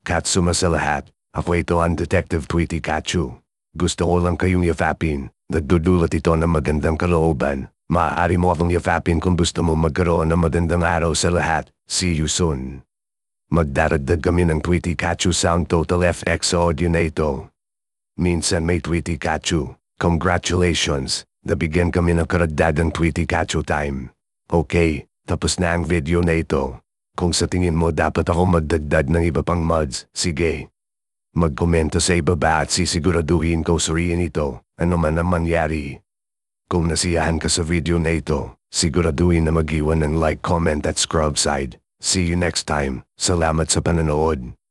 Katsuma sa lahat, ako ito ang Detective Tweety Kachu. Gusto ko lang kayong yafapin, nagdudulot ito ng magandang kalooban. Maaari mo akong yafapin kung gusto mo magkaroon ng magandang araw sa lahat. See you soon. Magdaragdag kami ng Tweety Kachu sound total FX audio na ito. Minsan may Tweety Kachu. Congratulations, nabigyan kami ng karagdagang Tweety Kachu time. Okay, tapos na ang video na ito. Kung sa tingin mo dapat ako magdagdag ng iba pang mods, sige. Magkomento sa ibaba at sisiguraduhin ko suriin ito, ano man ang mangyari. Kung nasiyahan ka sa video na ito, siguraduhin na mag-iwan ng like, comment at subscribe. See you next time. Salamat sa panonood.